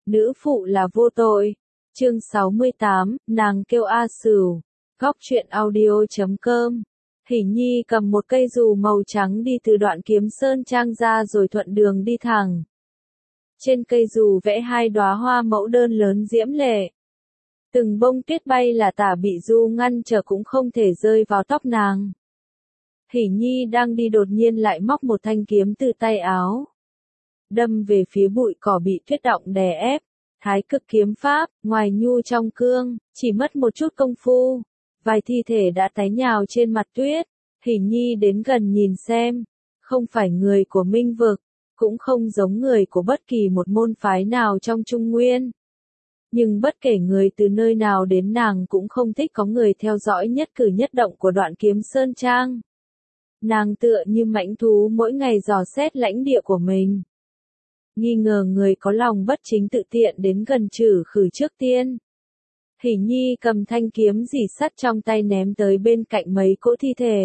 nữ phụ là vô tội. Chương 68, nàng kêu A Sửu. Góc truyện audio.com. Hỷ Nhi cầm một cây dù màu trắng đi từ Đoạn Kiếm Sơn Trang ra rồi thuận đường đi thẳng. Trên cây dù vẽ hai đóa hoa mẫu đơn lớn diễm lệ. Từng bông tuyết bay là tả bị du ngăn trở cũng không thể rơi vào tóc nàng. Hỷ Nhi đang đi đột nhiên lại móc một thanh kiếm từ tay áo. Đâm về phía bụi cỏ bị tuyết đọng đè ép. Thái cực kiếm pháp, ngoài nhu trong cương, chỉ mất một chút công phu. Vài thi thể đã tái nhào trên mặt tuyết. Hỷ Nhi đến gần nhìn xem. Không phải người của Minh Vực, cũng không giống người của bất kỳ một môn phái nào trong Trung Nguyên. Nhưng bất kể người từ nơi nào đến, nàng cũng không thích có người theo dõi nhất cử nhất động của Đoạn Kiếm Sơn Trang. Nàng tựa như mãnh thú mỗi ngày dò xét lãnh địa của mình. Nghi ngờ người có lòng bất chính tự tiện đến gần trừ khử trước tiên. Hỷ Nhi cầm thanh kiếm rỉ sắt trong tay ném tới bên cạnh mấy cỗ thi thể.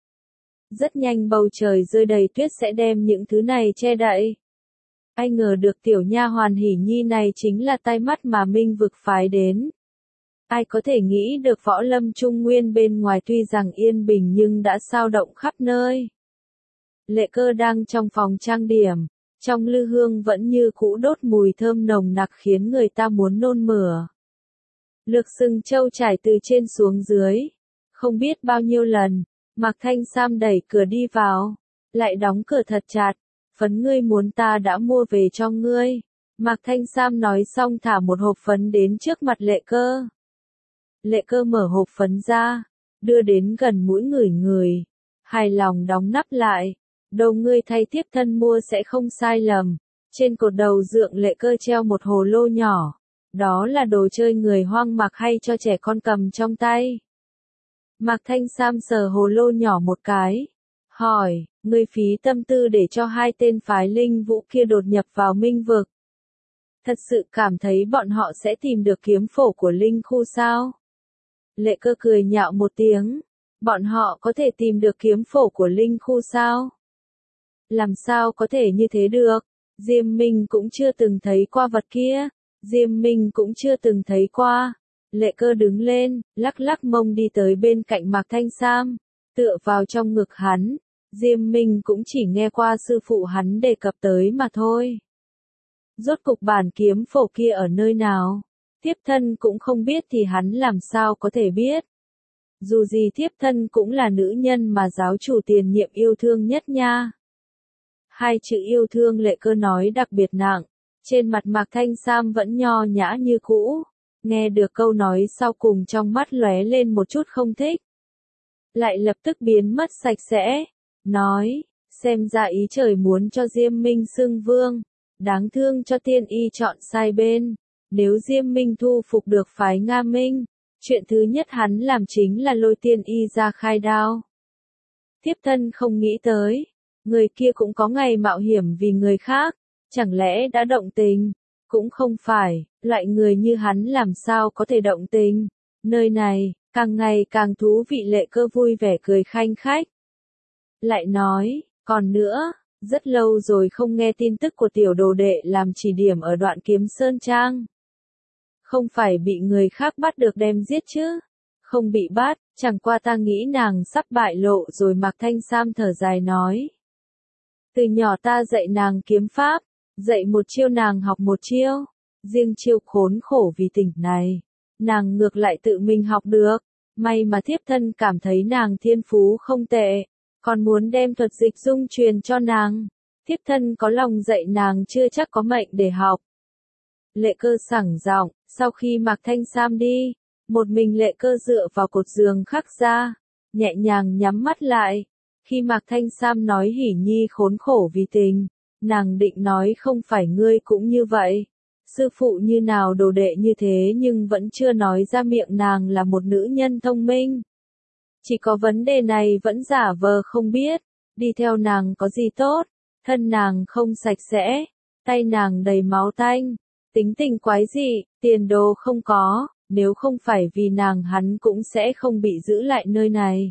Rất nhanh bầu trời rơi đầy tuyết sẽ đem những thứ này che đậy. Ai ngờ được tiểu nha hoàn Hỷ Nhi này chính là tai mắt mà Minh Vực phái đến. Ai có thể nghĩ được võ lâm Trung Nguyên bên ngoài tuy rằng yên bình nhưng đã sao động khắp nơi. Lệ Cơ đang trong phòng trang điểm, trong lư hương vẫn như cũ đốt mùi thơm nồng nặc khiến người ta muốn nôn mửa. Lược sừng trâu trải từ trên xuống dưới, không biết bao nhiêu lần, Mạc Thanh Sam đẩy cửa đi vào, lại đóng cửa thật chặt. Phấn ngươi muốn ta đã mua về cho ngươi. Mạc Thanh Sam nói xong thả một hộp phấn đến trước mặt Lệ Cơ. Lệ Cơ mở hộp phấn ra, đưa đến gần mũi ngửi ngửi, hài lòng đóng nắp lại. Đâu ngươi thay tiếp thân mua sẽ không sai lầm. Trên cột đầu dượng Lệ Cơ treo một hồ lô nhỏ. Đó là đồ chơi người hoang mạc hay cho trẻ con cầm trong tay. Mạc Thanh Sam sờ hồ lô nhỏ một cái. Hỏi, ngươi phí tâm tư để cho hai tên phái linh vũ kia đột nhập vào Minh Vực. Thật sự cảm thấy bọn họ sẽ tìm được kiếm phổ của linh khu sao? Lệ Cơ cười nhạo một tiếng. Bọn họ có thể tìm được kiếm phổ của linh khu sao? Làm sao có thể như thế được? Diêm Minh cũng chưa từng thấy qua vật kia. Diêm Minh cũng chưa từng thấy qua. Lệ Cơ đứng lên, lắc lắc mông đi tới bên cạnh Mạc Thanh Sam, tựa vào trong ngực hắn. Diêm Minh cũng chỉ nghe qua sư phụ hắn đề cập tới mà thôi. Rốt cục bản kiếm phổ kia ở nơi nào? Thiếp thân cũng không biết thì hắn làm sao có thể biết. Dù gì thiếp thân cũng là nữ nhân mà giáo chủ tiền nhiệm yêu thương nhất nha. Hai chữ yêu thương Lệ Cơ nói đặc biệt nặng. Trên mặt Mạc Thanh Sam vẫn nho nhã như cũ. Nghe được câu nói sau cùng trong mắt lóe lên một chút không thích. Lại lập tức biến mất sạch sẽ. Nói, xem ra ý trời muốn cho Diêm Minh xưng vương. Đáng thương cho Tiên Y chọn sai bên. Nếu Diêm Minh thu phục được phái Nga Minh, chuyện thứ nhất hắn làm chính là lôi Tiên Y ra khai đao. Thiếp thân không nghĩ tới, người kia cũng có ngày mạo hiểm vì người khác. Chẳng lẽ đã động tình? Cũng không phải, loại người như hắn làm sao có thể động tình. Nơi này, càng ngày càng thú vị. Lệ Cơ vui vẻ cười khanh khách. Lại nói, còn nữa, rất lâu rồi không nghe tin tức của tiểu đồ đệ làm chỉ điểm ở Đoạn Kiếm Sơn Trang. Không phải bị người khác bắt được đem giết chứ? Không bị bắt, chẳng qua ta nghĩ nàng sắp bại lộ rồi. Mạc Thanh Sam thở dài nói. Từ nhỏ ta dạy nàng kiếm pháp, dạy một chiêu nàng học một chiêu. Riêng chiêu khốn khổ vì tình này, nàng ngược lại tự mình học được. May mà thiếp thân cảm thấy nàng thiên phú không tệ, còn muốn đem thuật dịch dung truyền cho nàng. Thiếp thân có lòng dạy nàng chưa chắc có mệnh để học. Lệ Cơ sảng giọng, sau khi Mạc Thanh Sam đi, một mình Lệ Cơ dựa vào cột giường khắc ra, nhẹ nhàng nhắm mắt lại. Khi Mạc Thanh Sam nói Hỷ Nhi khốn khổ vì tình, nàng định nói không phải ngươi cũng như vậy. Sư phụ như nào đồ đệ như thế, nhưng vẫn chưa nói ra miệng nàng là một nữ nhân thông minh. Chỉ có vấn đề này vẫn giả vờ không biết. Đi theo nàng có gì tốt? Thân nàng không sạch sẽ, tay nàng đầy máu tanh, tính tình quái dị, tiền đồ không có. Nếu không phải vì nàng hắn cũng sẽ không bị giữ lại nơi này.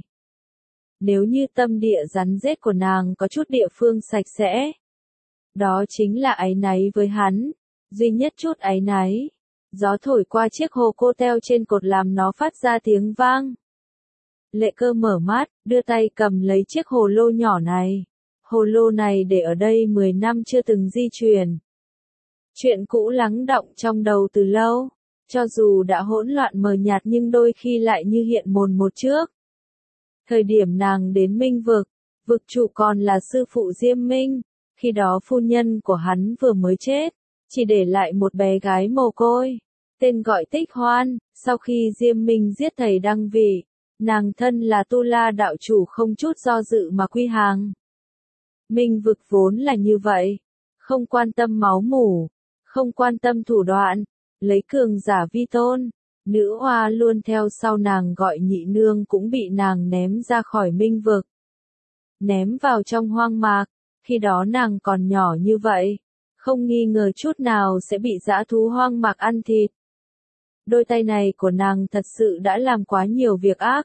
Nếu như tâm địa rắn rết của nàng có chút địa phương sạch sẽ, đó chính là áy náy với hắn. duy nhất chút áy náy. Gió thổi qua chiếc hồ cô teo trên cột làm nó phát ra tiếng vang. Lệ Cơ mở mắt, đưa tay cầm lấy chiếc hồ lô nhỏ này. Hồ lô này để ở đây 10 năm chưa từng di chuyển. Chuyện cũ lắng đọng trong đầu từ lâu, cho dù đã hỗn loạn mờ nhạt nhưng đôi khi lại như hiện mồn một trước. Thời điểm nàng đến Minh Vực, vực chủ còn là sư phụ Diêm Minh, khi đó phu nhân của hắn vừa mới chết, chỉ để lại một bé gái mồ côi, tên gọi Tích Hoan. Sau khi Diêm Minh giết thầy Đăng Vị, nàng thân là Tu La đạo chủ không chút do dự mà quy hàng. Minh Vực vốn là như vậy, không quan tâm máu mủ, không quan tâm thủ đoạn, lấy cường giả vi tôn. Nữ hoa luôn theo sau nàng gọi nhị nương cũng bị nàng ném ra khỏi Minh Vực. Ném vào trong hoang mạc, khi đó nàng còn nhỏ như vậy, không nghi ngờ chút nào sẽ bị dã thú hoang mạc ăn thịt. Đôi tay này của nàng thật sự đã làm quá nhiều việc ác.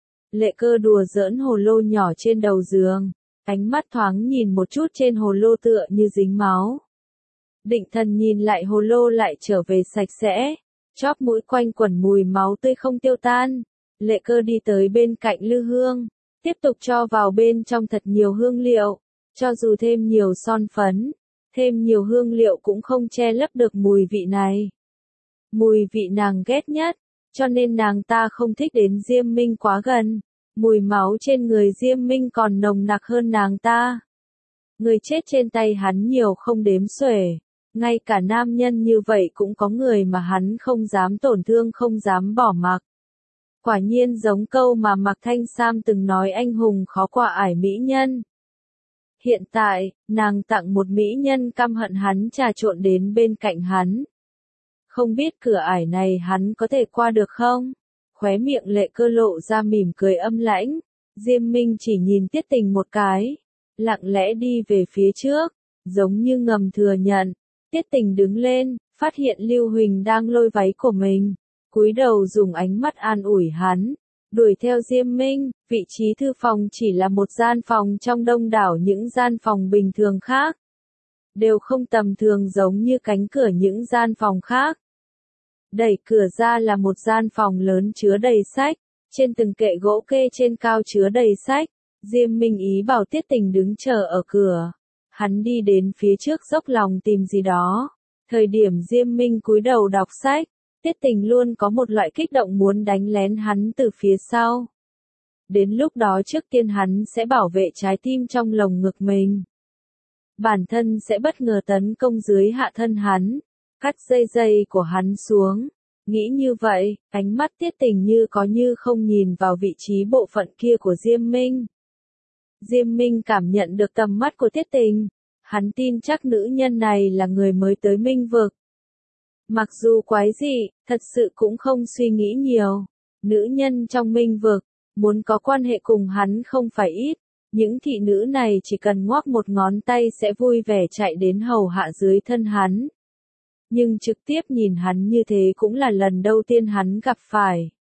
Lệ Cơ đùa giỡn hồ lô nhỏ trên đầu giường, ánh mắt thoáng nhìn một chút trên hồ lô tựa như dính máu. Định thần nhìn lại hồ lô lại trở về sạch sẽ, chóp mũi quanh quẩn mùi máu tươi không tiêu tan. Lệ Cơ đi tới bên cạnh lư hương, tiếp tục cho vào bên trong thật nhiều hương liệu, cho dù thêm nhiều son phấn, thêm nhiều hương liệu cũng không che lấp được mùi vị này. Mùi vị nàng ghét nhất, cho nên nàng ta không thích đến Diêm Minh quá gần. Mùi máu trên người Diêm Minh còn nồng nặc hơn nàng ta. Người chết trên tay hắn nhiều không đếm xuể, ngay cả nam nhân như vậy cũng có người mà hắn không dám tổn thương không dám bỏ mặc. Quả nhiên giống câu mà Mạc Thanh Sam từng nói anh hùng khó qua ải mỹ nhân. Hiện tại, nàng tặng một mỹ nhân căm hận hắn trà trộn đến bên cạnh hắn. Không biết cửa ải này hắn có thể qua được không? Khóe miệng Lệ Cơ lộ ra mỉm cười âm lãnh. Diêm Minh chỉ nhìn Tiết Tình một cái, lặng lẽ đi về phía trước, giống như ngầm thừa nhận. Tiết Tình đứng lên, phát hiện Lưu Huỳnh đang lôi váy của mình, cúi đầu dùng ánh mắt an ủi hắn, đuổi theo Diêm Minh. Vị trí thư phòng chỉ là một gian phòng trong đông đảo những gian phòng bình thường khác, đều không tầm thường giống như cánh cửa những gian phòng khác. Đẩy cửa ra là một gian phòng lớn chứa đầy sách, trên từng kệ gỗ kê trên cao chứa đầy sách. Diêm Minh ý bảo Tiết Tình đứng chờ ở cửa. Hắn đi đến phía trước dốc lòng tìm gì đó. Thời điểm Diêm Minh cúi đầu đọc sách, Tiết Tình luôn có một loại kích động muốn đánh lén hắn từ phía sau. Đến lúc đó trước tiên hắn sẽ bảo vệ trái tim trong lồng ngực mình. Bản thân sẽ bất ngờ tấn công dưới hạ thân hắn, cắt dây của hắn xuống. Nghĩ như vậy, ánh mắt Tiết Tình như có như không nhìn vào vị trí bộ phận kia của Diêm Minh. Diêm Minh cảm nhận được tầm mắt của Tiết Tình. Hắn tin chắc nữ nhân này là người mới tới Minh Vực. Mặc dù quái dị, thật sự cũng không suy nghĩ nhiều. Nữ nhân trong Minh Vực, muốn có quan hệ cùng hắn không phải ít. Những thị nữ này chỉ cần ngoắc một ngón tay sẽ vui vẻ chạy đến hầu hạ dưới thân hắn. Nhưng trực tiếp nhìn hắn như thế cũng là lần đầu tiên hắn gặp phải.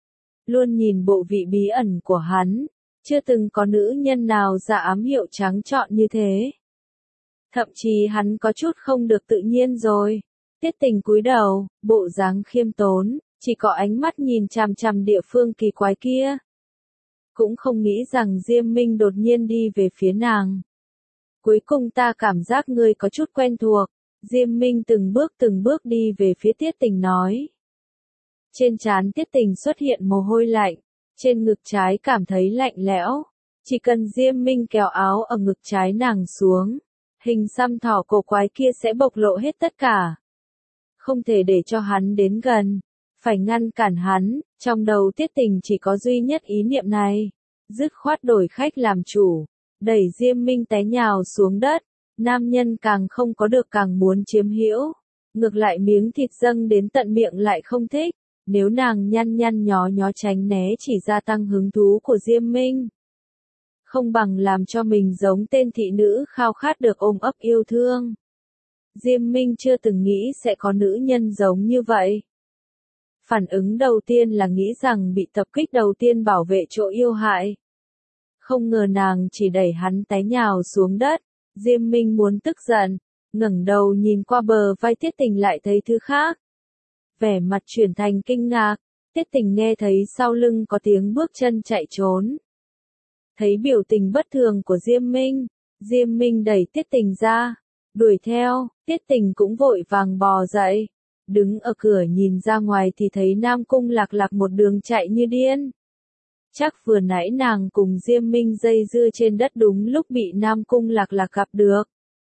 Luôn nhìn bộ vị bí ẩn của hắn, chưa từng có nữ nhân nào ra ám hiệu trắng trọn như thế. Thậm chí hắn có chút không được tự nhiên rồi. Tiết Tình cúi đầu, bộ dáng khiêm tốn, chỉ có ánh mắt nhìn chằm chằm địa phương kỳ quái kia. Cũng không nghĩ rằng Diêm Minh đột nhiên đi về phía nàng. Cuối cùng ta cảm giác ngươi có chút quen thuộc. Diêm Minh từng bước đi về phía Tiết Tình nói. Trên trán Tiết Tình xuất hiện mồ hôi lạnh, trên ngực trái cảm thấy lạnh lẽo. Chỉ cần Diêm Minh kéo áo ở ngực trái nàng xuống, hình xăm thỏ cổ quái kia sẽ bộc lộ hết tất cả. Không thể để cho hắn đến gần, phải ngăn cản hắn. Trong đầu Tiết Tình chỉ có duy nhất ý niệm này, dứt khoát đổi khách làm chủ, đẩy Diêm Minh té nhào xuống đất. Nam nhân càng không có được càng muốn chiếm hữu, ngược lại miếng thịt dâng đến tận miệng lại không thích. Nếu nàng nhăn nhăn nhó nhó tránh né chỉ gia tăng hứng thú của Diêm Minh. Không bằng làm cho mình giống tên thị nữ khao khát được ôm ấp yêu thương. Diêm Minh chưa từng nghĩ sẽ có nữ nhân giống như vậy. Phản ứng đầu tiên là nghĩ rằng bị tập kích đầu tiên bảo vệ chỗ yêu hại. Không ngờ nàng chỉ đẩy hắn té nhào xuống đất. Diêm Minh muốn tức giận, ngẩng đầu nhìn qua bờ vai Tiết Tình lại thấy thứ khác. Vẻ mặt chuyển thành kinh ngạc, Tiết Tình nghe thấy sau lưng có tiếng bước chân chạy trốn. Thấy biểu tình bất thường của Diêm Minh đẩy Tiết Tình ra, đuổi theo, Tiết Tình cũng vội vàng bò dậy. Đứng ở cửa nhìn ra ngoài thì thấy Nam Cung Lạc Lạc một đường chạy như điên. Chắc vừa nãy nàng cùng Diêm Minh dây dưa trên đất đúng lúc bị Nam Cung Lạc Lạc gặp được.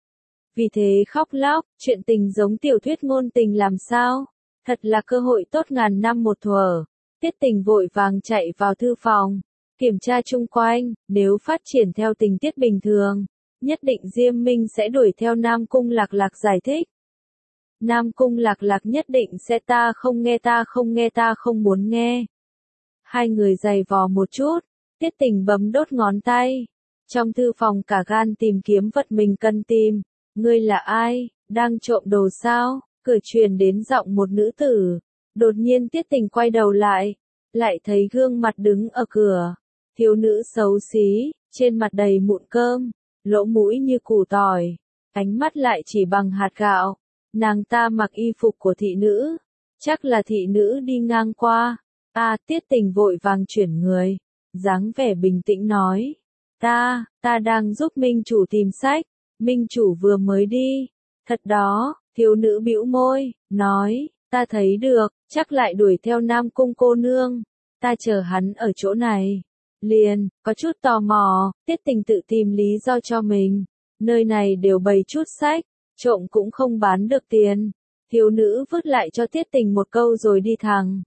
Vì thế khóc lóc, chuyện tình giống tiểu thuyết ngôn tình làm sao? Thật là cơ hội tốt ngàn năm một thuở. Tiết Tình vội vàng chạy vào thư phòng, kiểm tra chung quanh, nếu phát triển theo tình tiết bình thường, nhất định Diêm Minh sẽ đuổi theo Nam Cung Lạc Lạc giải thích. Nam Cung Lạc Lạc nhất định sẽ ta không nghe ta không muốn nghe. Hai người giày vò một chút, Tiết Tình bấm đốt ngón tay. Trong thư phòng cả gan tìm kiếm vật mình cần tìm. Ngươi là ai, đang trộm đồ sao? Cửa truyền đến giọng một nữ tử. Đột nhiên Tiết Tình quay đầu lại thấy gương mặt đứng ở cửa. Thiếu nữ xấu xí, trên mặt đầy mụn cơm, lỗ mũi như củ tỏi, ánh mắt lại chỉ bằng hạt gạo. Nàng ta mặc y phục của thị nữ, chắc là thị nữ đi ngang qua. Tiết Tình vội vàng chuyển người, dáng vẻ bình tĩnh nói. Ta đang giúp Minh chủ tìm sách, Minh chủ vừa mới đi. Thật đó, thiếu nữ bĩu môi, nói, ta thấy được, chắc lại đuổi theo Nam Cung cô nương. Ta chờ hắn ở chỗ này. Liền, có chút tò mò, Tiết Tình tự tìm lý do cho mình. Nơi này đều bày chút sách, trộm cũng không bán được tiền. Thiếu nữ vứt lại cho Tiết Tình một câu rồi đi thẳng.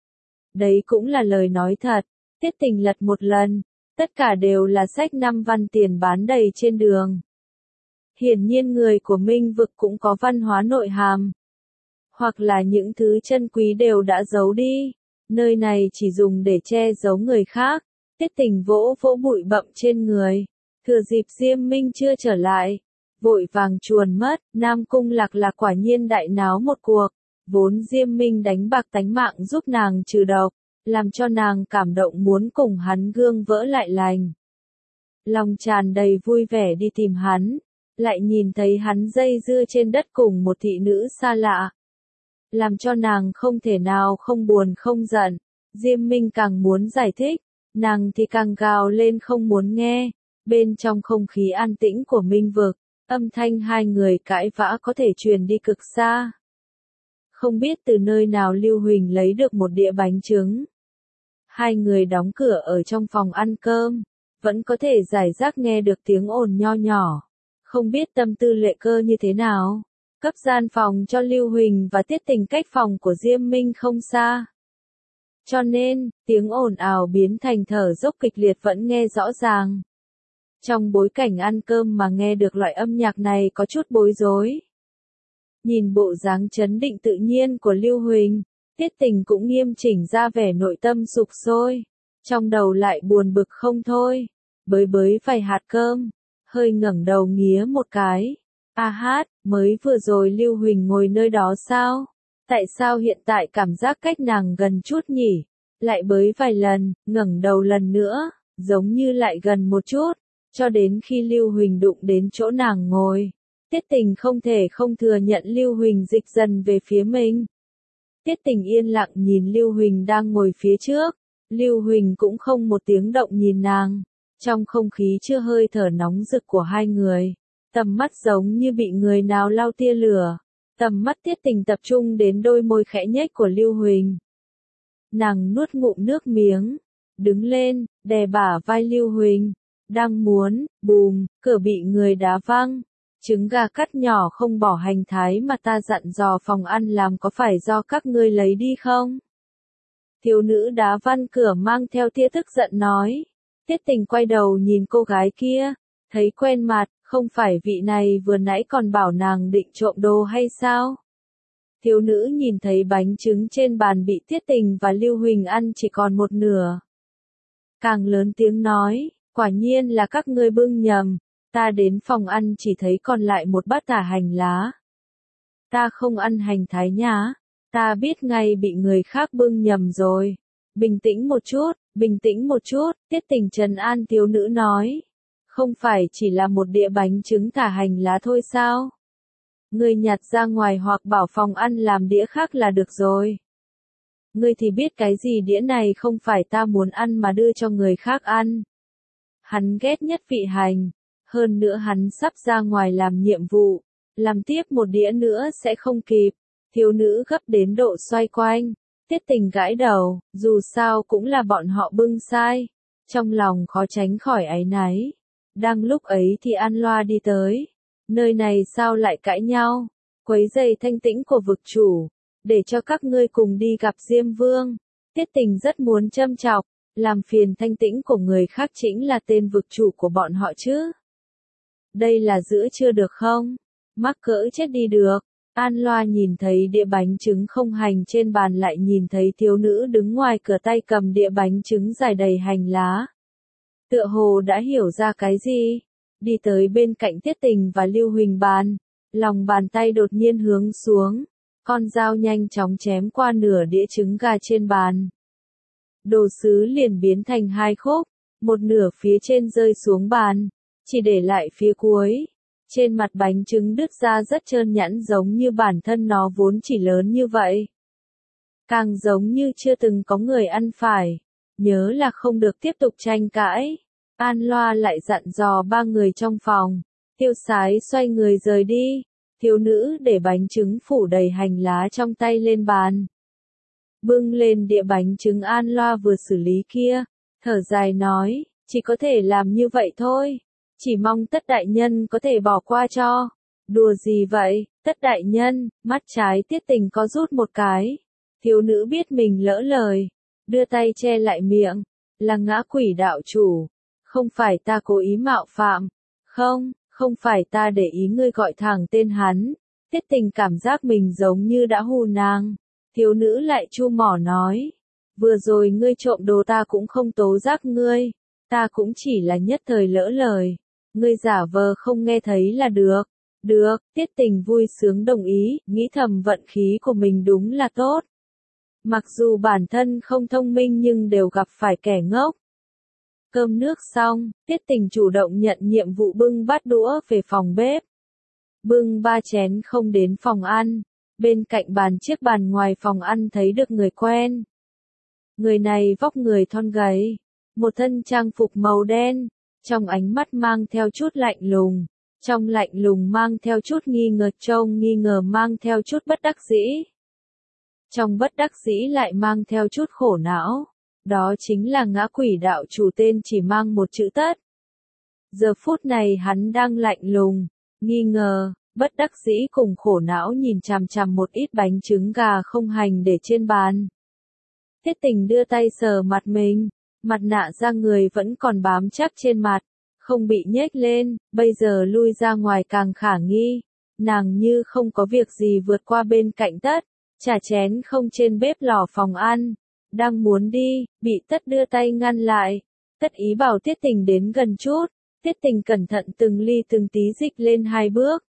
Đấy cũng là lời nói thật. Tiết Tình lật một lần, tất cả đều là sách 5 văn tiền bán đầy trên đường. Hiển nhiên người của Minh vực cũng có văn hóa nội hàm. Hoặc là những thứ chân quý đều đã giấu đi. Nơi này chỉ dùng để che giấu người khác. Tiết Tình vỗ vỗ bụi bặm trên người. Thừa dịp Diêm Minh chưa trở lại, vội vàng chuồn mất. Nam Cung Lạc Lạc quả nhiên đại náo một cuộc. Vốn Diêm Minh đánh bạc tánh mạng giúp nàng trừ độc, làm cho nàng cảm động muốn cùng hắn gương vỡ lại lành. Lòng tràn đầy vui vẻ đi tìm hắn, lại nhìn thấy hắn dây dưa trên đất cùng một thị nữ xa lạ. Làm cho nàng không thể nào không buồn không giận. Diêm Minh càng muốn giải thích, nàng thì càng gào lên không muốn nghe. Bên trong không khí an tĩnh của Minh vực, âm thanh hai người cãi vã có thể truyền đi cực xa. Không biết từ nơi nào Lưu Huỳnh lấy được một đĩa bánh trứng. Hai người đóng cửa ở trong phòng ăn cơm, vẫn có thể giải rác nghe được tiếng ồn nho nhỏ. Không biết tâm tư Lệ Cơ như thế nào, cấp gian phòng cho Lưu Huỳnh và Tiết Tình cách phòng của Diêm Minh không xa. Cho nên, tiếng ồn ào biến thành thở dốc kịch liệt vẫn nghe rõ ràng. Trong bối cảnh ăn cơm mà nghe được loại âm nhạc này có chút bối rối. Nhìn bộ dáng trấn định tự nhiên của Lưu Huỳnh, Tiết Tình cũng nghiêm chỉnh ra vẻ nội tâm sục sôi. Trong đầu lại buồn bực không thôi. Bới vài hạt cơm, hơi ngẩng đầu nghía một cái. Mới vừa rồi Lưu Huỳnh ngồi nơi đó sao? Tại sao hiện tại cảm giác cách nàng gần chút nhỉ? Lại bới vài lần, ngẩng đầu lần nữa, giống như lại gần một chút, cho đến khi Lưu Huỳnh đụng đến chỗ nàng ngồi. Tiết Tình không thể không thừa nhận Lưu Huỳnh dịch dần về phía mình. Tiết Tình yên lặng nhìn Lưu Huỳnh đang ngồi phía trước. Lưu Huỳnh cũng không một tiếng động nhìn nàng. Trong không khí chưa hơi thở nóng rực của hai người, tầm mắt giống như bị người nào lao tia lửa. Tầm mắt Tiết Tình tập trung đến đôi môi khẽ nhếch của Lưu Huỳnh. Nàng nuốt ngụm nước miếng, đứng lên, đè bả vai Lưu Huỳnh. Đang muốn, bùm, cửa bị người đá văng. Trứng gà cắt nhỏ không bỏ hành thái mà ta dặn dò phòng ăn làm có phải do các ngươi lấy đi không? Thiếu nữ đá văng cửa mang theo tia tức giận nói. Tiết Tình quay đầu nhìn cô gái kia, thấy quen mặt, không phải vị này vừa nãy còn bảo nàng định trộm đồ hay sao? Thiếu nữ nhìn thấy bánh trứng trên bàn bị Tiết Tình và Lưu Huỳnh ăn chỉ còn một nửa. Càng lớn tiếng nói, quả nhiên là các ngươi bưng nhầm. Ta đến phòng ăn chỉ thấy còn lại một bát tả hành lá. Ta không ăn hành thái nhá. Ta biết ngay bị người khác bưng nhầm rồi. Bình tĩnh một chút, Tiết Tình trấn an thiếu nữ nói. Không phải chỉ là một đĩa bánh trứng tả hành lá thôi sao? Ngươi nhặt ra ngoài hoặc bảo phòng ăn làm đĩa khác là được rồi. Ngươi thì biết cái gì đĩa này không phải ta muốn ăn mà đưa cho người khác ăn. Hắn ghét nhất vị hành. Hơn nữa hắn sắp ra ngoài làm nhiệm vụ. Làm tiếp một đĩa nữa sẽ không kịp. Thiếu nữ gấp đến độ xoay quanh. Tiết Tình gãi đầu, dù sao cũng là bọn họ bưng sai. Trong lòng khó tránh khỏi áy náy. Đang lúc ấy thì An Loa đi tới. Nơi này sao lại cãi nhau? Quấy rầy thanh tĩnh của vực chủ. Để cho các ngươi cùng đi gặp Diêm Vương. Tiết Tình rất muốn châm chọc. Làm phiền thanh tĩnh của người khác chính là tên vực chủ của bọn họ chứ. Đây là giữa trưa được không? Mắc cỡ chết đi được. An Loa nhìn thấy đĩa bánh trứng không hành trên bàn lại nhìn thấy thiếu nữ đứng ngoài cửa tay cầm đĩa bánh trứng dài đầy hành lá. Tựa hồ đã hiểu ra cái gì. Đi tới bên cạnh Tiết Tình và Lưu Huỳnh bàn. Lòng bàn tay đột nhiên hướng xuống. Con dao nhanh chóng chém qua nửa đĩa trứng gà trên bàn. Đồ sứ liền biến thành hai khúc. Một nửa phía trên rơi xuống bàn. Chỉ để lại phía cuối. Trên mặt bánh trứng đứt ra rất trơn nhẵn giống như bản thân nó vốn chỉ lớn như vậy. Càng giống như chưa từng có người ăn phải. Nhớ là không được tiếp tục tranh cãi. An Loa lại dặn dò ba người trong phòng. Tiêu Sái xoay người rời đi. Thiếu nữ để bánh trứng phủ đầy hành lá trong tay lên bàn. Bưng lên đĩa bánh trứng An Loa vừa xử lý kia. Thở dài nói, chỉ có thể làm như vậy thôi. Chỉ mong Tất đại nhân có thể bỏ qua cho. Đùa gì vậy, Tất đại nhân, mắt trái Tiết Tình có rút một cái. Thiếu nữ biết mình lỡ lời. Đưa tay che lại miệng. Là Ngã Quỷ đạo chủ. Không phải ta cố ý mạo phạm. Không phải ta để ý ngươi gọi thẳng tên hắn. Tiết Tình cảm giác mình giống như đã hù nàng. Thiếu nữ lại chu mỏ nói. Vừa rồi ngươi trộm đồ ta cũng không tố giác ngươi. Ta cũng chỉ là nhất thời lỡ lời. Ngươi giả vờ không nghe thấy là được. Được, Tiết Tình vui sướng đồng ý, nghĩ thầm vận khí của mình đúng là tốt. Mặc dù bản thân không thông minh nhưng đều gặp phải kẻ ngốc. Cơm nước xong, Tiết Tình chủ động nhận nhiệm vụ bưng bát đũa về phòng bếp. Bưng 3 chén không đến phòng ăn. Bên cạnh chiếc bàn ngoài phòng ăn thấy được người quen. Người này vóc người thon gầy. Một thân trang phục màu đen. Trong ánh mắt mang theo chút lạnh lùng. Trong lạnh lùng mang theo chút nghi ngờ, trong nghi ngờ mang theo chút bất đắc dĩ. Trong bất đắc dĩ lại mang theo chút khổ não. Đó chính là Ngã Quỷ đạo chủ tên chỉ mang một chữ Tất. Giờ phút này hắn đang lạnh lùng, nghi ngờ, bất đắc dĩ cùng khổ não nhìn chằm chằm một ít bánh trứng gà không hành để trên bàn. Tiết Tình đưa tay sờ mặt mình, mặt nạ da người vẫn còn bám chắc trên mặt, không bị nhếch lên, bây giờ lui ra ngoài càng khả nghi. Nàng như không có việc gì vượt qua bên cạnh Tất, trà chén không trên bếp lò phòng ăn. Đang muốn đi, bị Tất đưa tay ngăn lại. Tất ý bảo Tiết Tình đến gần chút. Tiết Tình cẩn thận từng ly từng tí dịch lên 2 bước.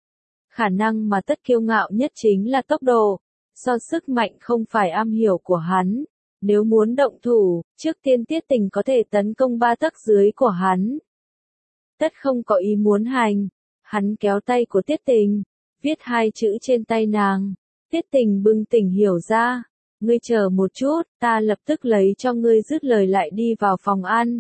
Khả năng mà Tất kiêu ngạo nhất chính là tốc độ. Do sức mạnh không phải am hiểu của hắn. Nếu muốn động thủ, trước tiên Tiết Tình có thể tấn công 3 tấc dưới của hắn. Tất không có ý muốn hành. Hắn kéo tay của Tiết Tình, viết 2 chữ trên tay nàng. Tiết Tình bừng tỉnh hiểu ra. Ngươi chờ một chút, ta lập tức lấy cho ngươi, dứt lời lại đi vào phòng ăn.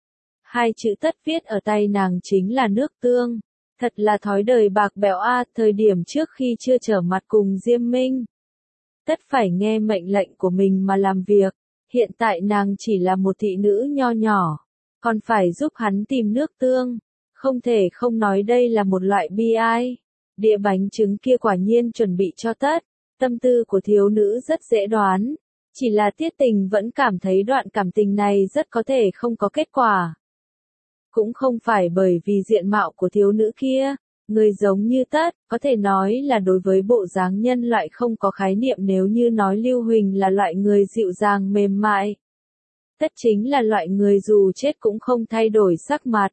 2 chữ Tất viết ở tay nàng chính là nước tương. Thật là thói đời bạc bẽo a, thời điểm trước khi chưa trở mặt cùng Diêm Minh. Tất phải nghe mệnh lệnh của mình mà làm việc. Hiện tại nàng chỉ là một thị nữ nho nhỏ, còn phải giúp hắn tìm nước tương. Không thể không nói đây là một loại bi ai. Đĩa bánh trứng kia quả nhiên chuẩn bị cho Tất. Tâm tư của thiếu nữ rất dễ đoán. Chỉ là Tiết Tình vẫn cảm thấy đoạn cảm tình này rất có thể không có kết quả. Cũng không phải bởi vì diện mạo của thiếu nữ kia. Người giống như Tất, có thể nói là đối với bộ dáng nhân loại không có khái niệm, nếu như nói Lưu Huỳnh là loại người dịu dàng mềm mại. Tất chính là loại người dù chết cũng không thay đổi sắc mặt.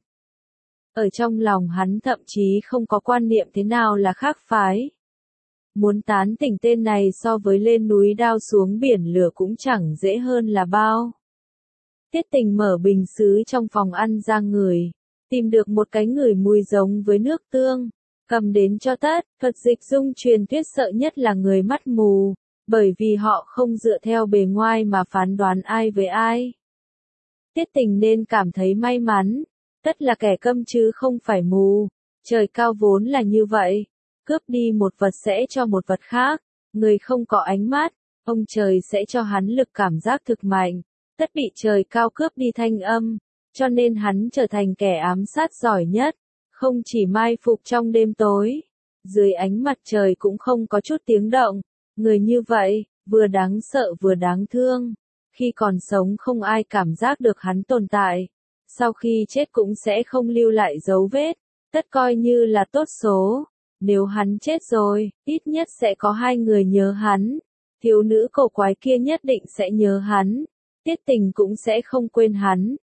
Ở trong lòng hắn thậm chí không có quan niệm thế nào là khác phái. Muốn tán tỉnh tên này so với lên núi đao xuống biển lửa cũng chẳng dễ hơn là bao. Tiết Tình mở bình sứ trong phòng ăn ra người. Tìm được một cái ngửi mùi giống với nước tương. cầm đến cho tất. Thuật dịch dung truyền thuyết sợ nhất là người mắt mù, bởi vì họ không dựa theo bề ngoài mà phán đoán ai với ai. Tiết Tình nên cảm thấy may mắn, tất là kẻ câm chứ không phải mù, trời cao vốn là như vậy, cướp đi một vật sẽ cho một vật khác, người không có ánh mắt, ông trời sẽ cho hắn lực cảm giác thực mạnh, tất bị trời cao cướp đi thanh âm, cho nên hắn trở thành kẻ ám sát giỏi nhất, không chỉ mai phục trong đêm tối, dưới ánh mặt trời cũng không có chút tiếng động, người như vậy, vừa đáng sợ vừa đáng thương. Khi còn sống không ai cảm giác được hắn tồn tại, sau khi chết cũng sẽ không lưu lại dấu vết, tất coi như là tốt số. Nếu hắn chết rồi, ít nhất sẽ có hai người nhớ hắn, thiếu nữ cổ quái kia nhất định sẽ nhớ hắn, Tiết Tình cũng sẽ không quên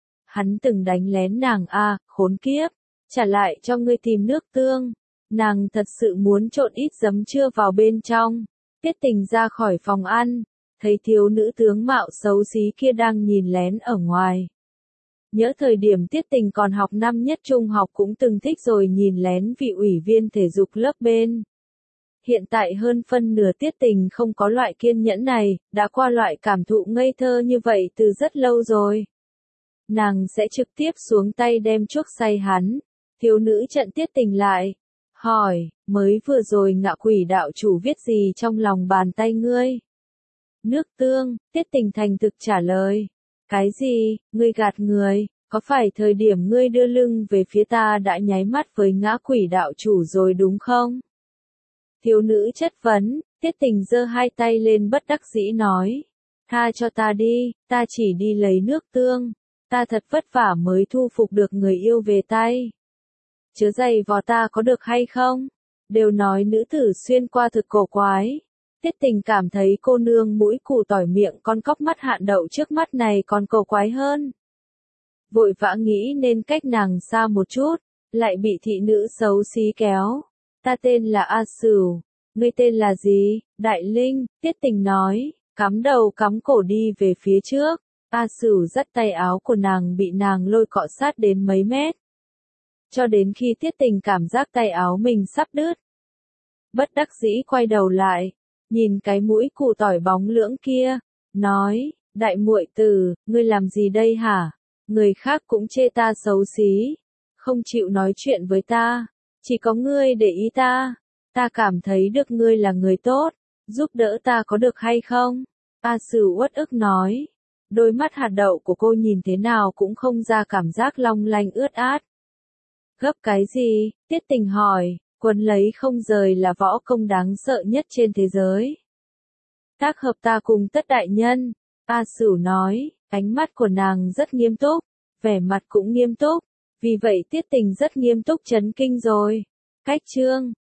hắn từng đánh lén nàng khốn kiếp, trả lại cho ngươi tìm nước tương, nàng thật sự muốn trộn ít giấm chua vào bên trong. Tiết Tình ra khỏi phòng ăn, thấy thiếu nữ tướng mạo xấu xí kia đang nhìn lén ở ngoài. Nhớ thời điểm Tiết Tình còn học năm nhất trung học cũng từng thích rồi nhìn lén vị ủy viên thể dục lớp bên. Hiện tại hơn phân nửa Tiết Tình không có loại kiên nhẫn này, đã qua loại cảm thụ ngây thơ như vậy từ rất lâu rồi. Nàng sẽ trực tiếp xuống tay đem chuốc say hắn. Thiếu nữ chặn Tiết Tình lại, hỏi, mới vừa rồi Ngạ Quỷ đạo chủ viết gì trong lòng bàn tay ngươi? Nước tương, Tiết Tình thành thực trả lời. Cái gì, ngươi gạt người, có phải thời điểm ngươi đưa lưng về phía ta đã nháy mắt với Ngã Quỷ đạo chủ rồi đúng không? Thiếu nữ chất vấn, Tiết Tình giơ hai tay lên bất đắc dĩ nói. Tha cho ta đi, ta chỉ đi lấy nước tương, ta thật vất vả mới thu phục được người yêu về tay. Chớ giày vò ta có được hay không? Đều nói nữ tử xuyên qua thực cổ quái. Tiết Tình cảm thấy cô nương mũi củ tỏi miệng con cóc mắt hạn đậu trước mắt này còn cổ quái hơn. Vội vã nghĩ nên cách nàng xa một chút, lại bị thị nữ xấu xí kéo. Ta tên là A Sửu, ngươi tên là gì? Đại Linh, Tiết Tình nói, cắm đầu cắm cổ đi về phía trước. A Sửu dắt tay áo của nàng bị nàng lôi cọ sát đến mấy mét. Cho đến khi Tiết Tình cảm giác tay áo mình sắp đứt. Bất đắc dĩ quay đầu lại, nhìn cái mũi củ tỏi bóng lưỡng kia, nói, đại muội tử, ngươi làm gì đây hả? Người khác cũng chê ta xấu xí, không chịu nói chuyện với ta, chỉ có ngươi để ý ta cảm thấy được ngươi là người tốt, giúp đỡ ta có được hay không? A Sửu uất ức nói, đôi mắt hạt đậu của cô nhìn thế nào cũng không ra cảm giác long lanh ướt át. Gấp cái gì? Tiết Tình hỏi, quấn lấy không rời là võ công đáng sợ nhất trên thế giới. Tác hợp ta cùng tất đại nhân, A Sửu nói, ánh mắt của nàng rất nghiêm túc, vẻ mặt cũng nghiêm túc, vì vậy Tiết Tình rất nghiêm túc chấn kinh rồi. Cách chương